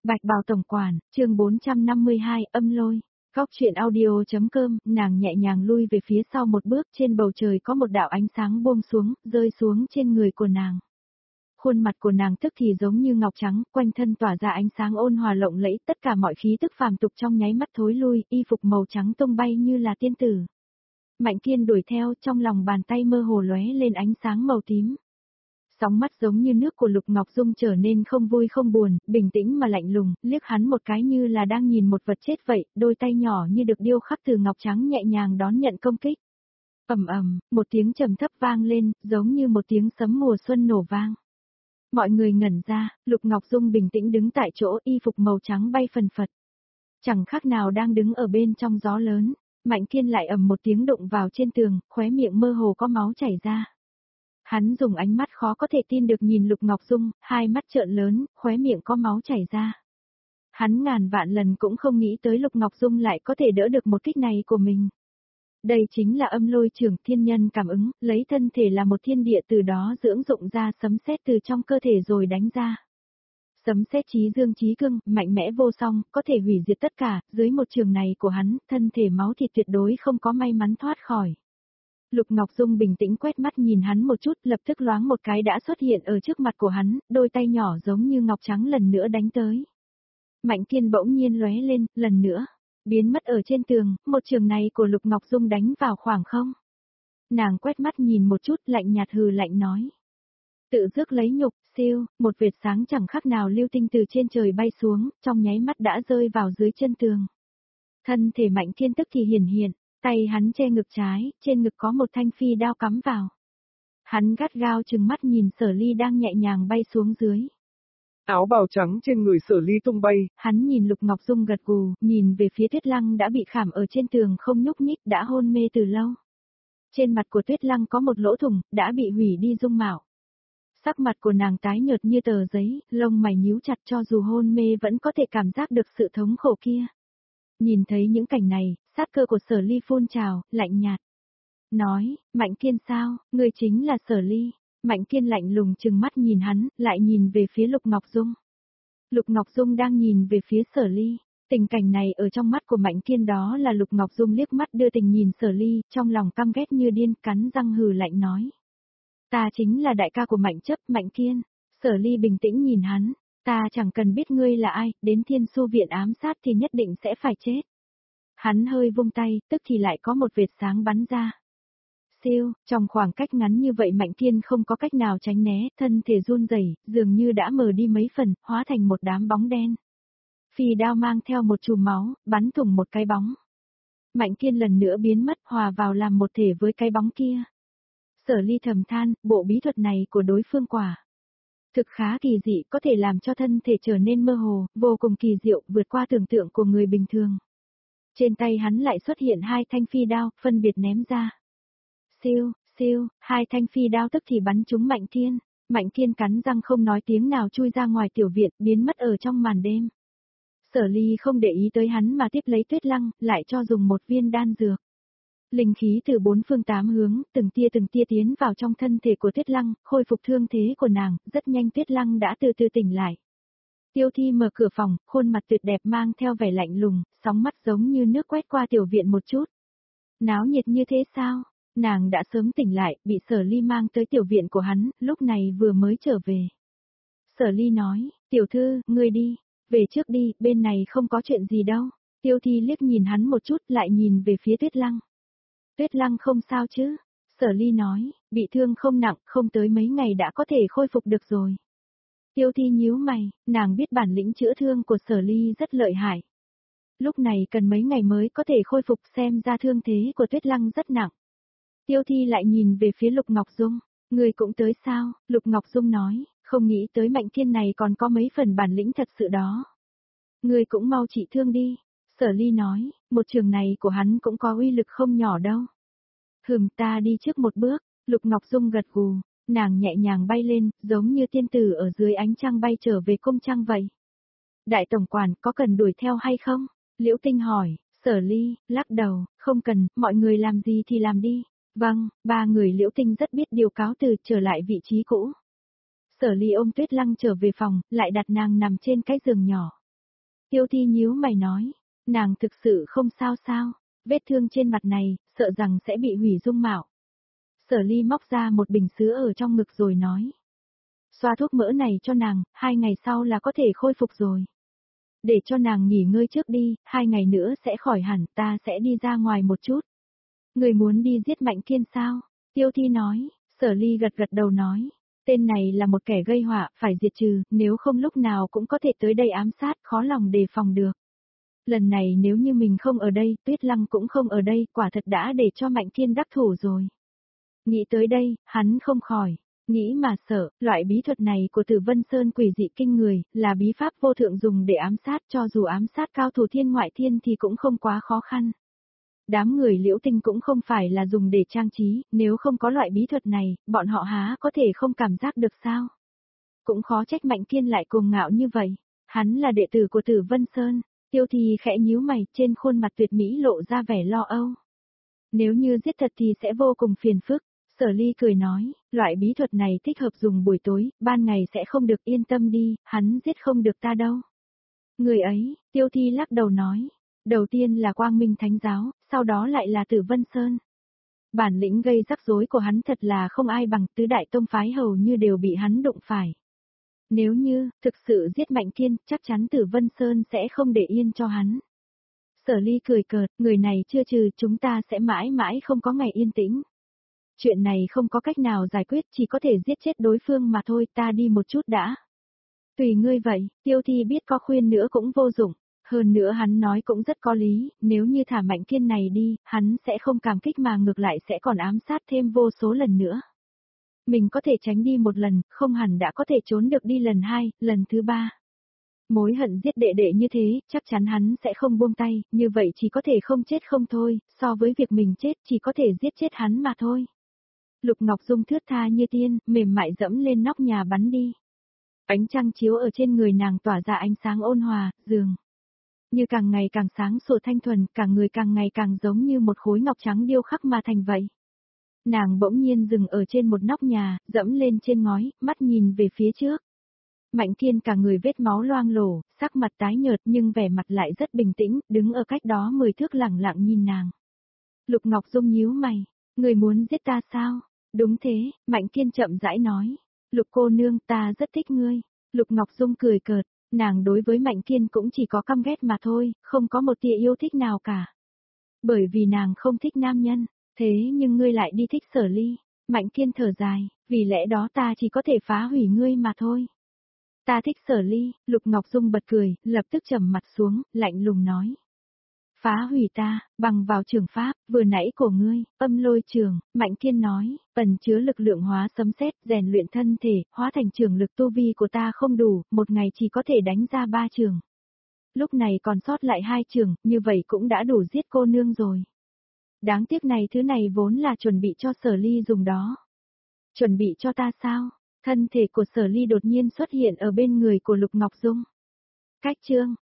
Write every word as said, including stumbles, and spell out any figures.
Bạch Bào Tổng Quản, chương bốn trăm năm mươi hai, âm lôi. Góc truyện audio.com, nàng nhẹ nhàng lui về phía sau một bước, trên bầu trời có một đạo ánh sáng buông xuống, rơi xuống trên người của nàng. Khuôn mặt của nàng tức thì giống như ngọc trắng, quanh thân tỏa ra ánh sáng ôn hòa lộng lẫy, tất cả mọi khí tức phàm tục trong nháy mắt thối lui, y phục màu trắng tung bay như là tiên tử. Mạnh Kiên đuổi theo, trong lòng bàn tay mơ hồ lóe lên ánh sáng màu tím. Sóng mắt giống như nước của Lục Ngọc Dung trở nên không vui không buồn, bình tĩnh mà lạnh lùng, liếc hắn một cái như là đang nhìn một vật chết vậy, đôi tay nhỏ như được điêu khắc từ ngọc trắng nhẹ nhàng đón nhận công kích. Ầm ầm, một tiếng trầm thấp vang lên, giống như một tiếng sấm mùa xuân nổ vang. Mọi người ngẩn ra, Lục Ngọc Dung bình tĩnh đứng tại chỗ, y phục màu trắng bay phần phật. Chẳng khác nào đang đứng ở bên trong gió lớn. Mạnh Kiên lại ầm một tiếng đụng vào trên tường, khóe miệng mơ hồ có máu chảy ra. Hắn dùng ánh mắt khó có thể tin được nhìn Lục Ngọc Dung, hai mắt trợn lớn, khóe miệng có máu chảy ra. Hắn ngàn vạn lần cũng không nghĩ tới Lục Ngọc Dung lại có thể đỡ được một kích này của mình. Đây chính là âm lôi trưởng thiên nhân cảm ứng, lấy thân thể là một thiên địa từ đó dưỡng dụng ra sấm sét từ trong cơ thể rồi đánh ra. Sấm sét chí dương chí cương, mạnh mẽ vô song, có thể hủy diệt tất cả, dưới một trường này của hắn, thân thể máu thịt tuyệt đối không có may mắn thoát khỏi. Lục Ngọc Dung bình tĩnh quét mắt nhìn hắn một chút, lập tức loáng một cái đã xuất hiện ở trước mặt của hắn, đôi tay nhỏ giống như ngọc trắng lần nữa đánh tới. Mạnh Kiên bỗng nhiên lóe lên, lần nữa, biến mất ở trên tường, một trường này của Lục Ngọc Dung đánh vào khoảng không. Nàng quét mắt nhìn một chút, lạnh nhạt hừ lạnh nói. Tự rước lấy nhục, siêu, một vệt sáng chẳng khác nào lưu tinh từ trên trời bay xuống, trong nháy mắt đã rơi vào dưới chân tường. Thân thể Mạnh Kiên tức thì hiển hiện. Tay hắn che ngực trái, trên ngực có một thanh phi đao cắm vào. Hắn gắt gao chừng mắt nhìn Sở Ly đang nhẹ nhàng bay xuống dưới. Áo bào trắng trên người Sở Ly tung bay. Hắn nhìn Lục Ngọc Dung gật gù, nhìn về phía Tuyết Lăng đã bị khảm ở trên tường không nhúc nhích, đã hôn mê từ lâu. Trên mặt của Tuyết Lăng có một lỗ thủng, đã bị hủy đi dung mạo. Sắc mặt của nàng tái nhợt như tờ giấy, lông mày nhíu chặt, cho dù hôn mê vẫn có thể cảm giác được sự thống khổ kia. Nhìn thấy những cảnh này, sát cơ của Sở Ly phun trào, lạnh nhạt. Nói, Mạnh Kiên sao, người chính là Sở Ly. Mạnh Kiên lạnh lùng trừng mắt nhìn hắn, lại nhìn về phía Lục Ngọc Dung. Lục Ngọc Dung đang nhìn về phía Sở Ly. Tình cảnh này ở trong mắt của Mạnh Kiên đó là Lục Ngọc Dung liếc mắt đưa tình nhìn Sở Ly, trong lòng căm ghét như điên, cắn răng hừ lạnh nói. Ta chính là đại ca của Mạnh Chấp, Mạnh Kiên. Sở Ly bình tĩnh nhìn hắn. Ta chẳng cần biết ngươi là ai, đến Thiên Su Viện ám sát thì nhất định sẽ phải chết. Hắn hơi vung tay, tức thì lại có một vệt sáng bắn ra. Siêu, trong khoảng cách ngắn như vậy Mạnh Kiên không có cách nào tránh né, thân thể run rẩy, dường như đã mờ đi mấy phần, hóa thành một đám bóng đen. Phi đao mang theo một chùm máu, bắn thủng một cái bóng. Mạnh Kiên lần nữa biến mất, hòa vào làm một thể với cái bóng kia. Sở Ly thầm than, bộ bí thuật này của đối phương quả thực khá kỳ dị, có thể làm cho thân thể trở nên mơ hồ, vô cùng kỳ diệu, vượt qua tưởng tượng của người bình thường. Trên tay hắn lại xuất hiện hai thanh phi đao, phân biệt ném ra. Siêu, siêu, hai thanh phi đao tức thì bắn trúng Mạnh Kiên. Mạnh Kiên cắn răng không nói tiếng nào chui ra ngoài tiểu viện, biến mất ở trong màn đêm. Sở Ly không để ý tới hắn mà tiếp lấy Tuyết Lăng, lại cho dùng một viên đan dược. Linh khí từ bốn phương tám hướng, từng tia từng tia tiến vào trong thân thể của Tuyết Lăng, khôi phục thương thế của nàng, rất nhanh Tuyết Lăng đã từ từ tỉnh lại. Tiêu Thi mở cửa phòng, khuôn mặt tuyệt đẹp mang theo vẻ lạnh lùng, sóng mắt giống như nước quét qua tiểu viện một chút. Náo nhiệt như thế sao? Nàng đã sớm tỉnh lại, bị Sở Ly mang tới tiểu viện của hắn, lúc này vừa mới trở về. Sở Ly nói, tiểu thư, ngươi đi, về trước đi, bên này không có chuyện gì đâu. Tiêu Thi liếc nhìn hắn một chút lại nhìn về phía Tuyết Lăng. Tuyết Lăng không sao chứ? Sở Ly nói, bị thương không nặng, không tới mấy ngày đã có thể khôi phục được rồi. Tiêu Thi nhíu mày, nàng biết bản lĩnh chữa thương của Sở Ly rất lợi hại. Lúc này cần mấy ngày mới có thể khôi phục, xem ra thương thế của Tuyết Lăng rất nặng. Tiêu Thi lại nhìn về phía Lục Ngọc Dung, người cũng tới sao? Lục Ngọc Dung nói, không nghĩ tới Mạnh Kiên này còn có mấy phần bản lĩnh thật sự đó. Người cũng mau trị thương đi. Sở Ly nói, một trường này của hắn cũng có uy lực không nhỏ đâu. Hừm, ta đi trước một bước. Lục Ngọc Dung gật gù, nàng nhẹ nhàng bay lên, giống như tiên tử ở dưới ánh trăng bay trở về cung trăng vậy. Đại tổng quản có cần đuổi theo hay không? Liễu Tinh hỏi. Sở Ly lắc đầu, không cần, mọi người làm gì thì làm đi. Vâng, ba người Liễu Tinh rất biết điều, cáo từ, trở lại vị trí cũ. Sở Ly ôm Tuyết Lăng trở về phòng, lại đặt nàng nằm trên cái giường nhỏ. Tiêu Thi nhíu mày nói, nàng thực sự không sao sao, vết thương trên mặt này, sợ rằng sẽ bị hủy dung mạo. Sở Ly móc ra một bình sữa ở trong ngực rồi nói. Xoa thuốc mỡ này cho nàng, hai ngày sau là có thể khôi phục rồi. Để cho nàng nghỉ ngơi trước đi, hai ngày nữa sẽ khỏi hẳn, ta sẽ đi ra ngoài một chút. Người muốn đi giết Mạnh Kiên sao? Tiêu Thi nói, Sở Ly gật gật đầu nói. Tên này là một kẻ gây họa, phải diệt trừ, nếu không lúc nào cũng có thể tới đây ám sát, khó lòng đề phòng được. Lần này nếu như mình không ở đây, Tuyết Lăng cũng không ở đây, quả thật đã để cho Mạnh Kiên đắc thủ rồi. Nghĩ tới đây, hắn không khỏi. Nghĩ mà sợ, loại bí thuật này của Tử Vân Sơn quỷ dị kinh người, là bí pháp vô thượng dùng để ám sát, cho dù ám sát cao thủ thiên ngoại thiên thì cũng không quá khó khăn. Đám người Liễu Tinh cũng không phải là dùng để trang trí, nếu không có loại bí thuật này, bọn họ há có thể không cảm giác được sao? Cũng khó trách Mạnh Kiên lại cuồng ngạo như vậy. Hắn là đệ tử của Tử Vân Sơn. Tiêu Thì khẽ nhíu mày, trên khuôn mặt tuyệt mỹ lộ ra vẻ lo âu. Nếu như giết thật thì sẽ vô cùng phiền phức. Sở Ly cười nói, loại bí thuật này thích hợp dùng buổi tối, ban ngày sẽ không được, yên tâm đi, hắn giết không được ta đâu. Người ấy, Tiêu Thi lắc đầu nói, đầu tiên là Quang Minh Thánh Giáo, sau đó lại là Tử Vân Sơn. Bản lĩnh gây rắc rối của hắn thật là không ai bằng, tứ đại tông phái hầu như đều bị hắn đụng phải. Nếu như, thực sự giết Mạnh Kiên, chắc chắn Tử Vân Sơn sẽ không để yên cho hắn. Sở Ly cười cợt, người này chưa trừ chúng ta sẽ mãi mãi không có ngày yên tĩnh. Chuyện này không có cách nào giải quyết, chỉ có thể giết chết đối phương mà thôi, ta đi một chút đã. Tùy ngươi vậy, Tiêu Thi biết có khuyên nữa cũng vô dụng, hơn nữa hắn nói cũng rất có lý, nếu như thả Mạnh Kiên này đi, hắn sẽ không cảm kích mà ngược lại sẽ còn ám sát thêm vô số lần nữa. Mình có thể tránh đi một lần, không hẳn đã có thể trốn được đi lần hai, lần thứ ba. Mối hận giết đệ đệ như thế, chắc chắn hắn sẽ không buông tay, như vậy chỉ có thể không chết không thôi, so với việc mình chết chỉ có thể giết chết hắn mà thôi. Lục Ngọc Dung thướt tha như tiên, mềm mại dẫm lên nóc nhà bắn đi. Ánh trăng chiếu ở trên người nàng tỏa ra ánh sáng ôn hòa, dường như càng ngày càng sáng sủa thanh thuần, cả người càng ngày càng giống như một khối ngọc trắng điêu khắc mà thành vậy. Nàng bỗng nhiên dừng ở trên một nóc nhà, dẫm lên trên ngói, mắt nhìn về phía trước. Mạnh Kiên cả người vết máu loang lổ, sắc mặt tái nhợt nhưng vẻ mặt lại rất bình tĩnh, đứng ở cách đó mười thước lẳng lặng nhìn nàng. Lục Ngọc Dung nhíu mày, người muốn giết ta sao? Đúng thế, Mạnh Kiên chậm rãi nói. Lục cô nương, ta rất thích ngươi. Lục Ngọc Dung cười cợt, nàng đối với Mạnh Kiên cũng chỉ có căm ghét mà thôi, không có một tia yêu thích nào cả. Bởi vì nàng không thích nam nhân, thế nhưng ngươi lại đi thích Sở Ly. Mạnh Kiên thở dài, vì lẽ đó ta chỉ có thể phá hủy ngươi mà thôi. Ta thích Sở Ly, Lục Ngọc Dung bật cười, lập tức trầm mặt xuống, lạnh lùng nói. Phá hủy ta, bằng vào trường pháp, vừa nãy của ngươi, âm lôi trường, Mạnh Kiên nói, ẩn chứa lực lượng hóa sấm sét, rèn luyện thân thể, hóa thành trường lực tu vi của ta không đủ, một ngày chỉ có thể đánh ra ba trường. Lúc này còn sót lại hai trường, như vậy cũng đã đủ giết cô nương rồi. Đáng tiếc này thứ này vốn là chuẩn bị cho Sở Ly dùng đó. Chuẩn bị cho ta sao? Thân thể của Sở Ly đột nhiên xuất hiện ở bên người của Lục Ngọc Dung. Cách chương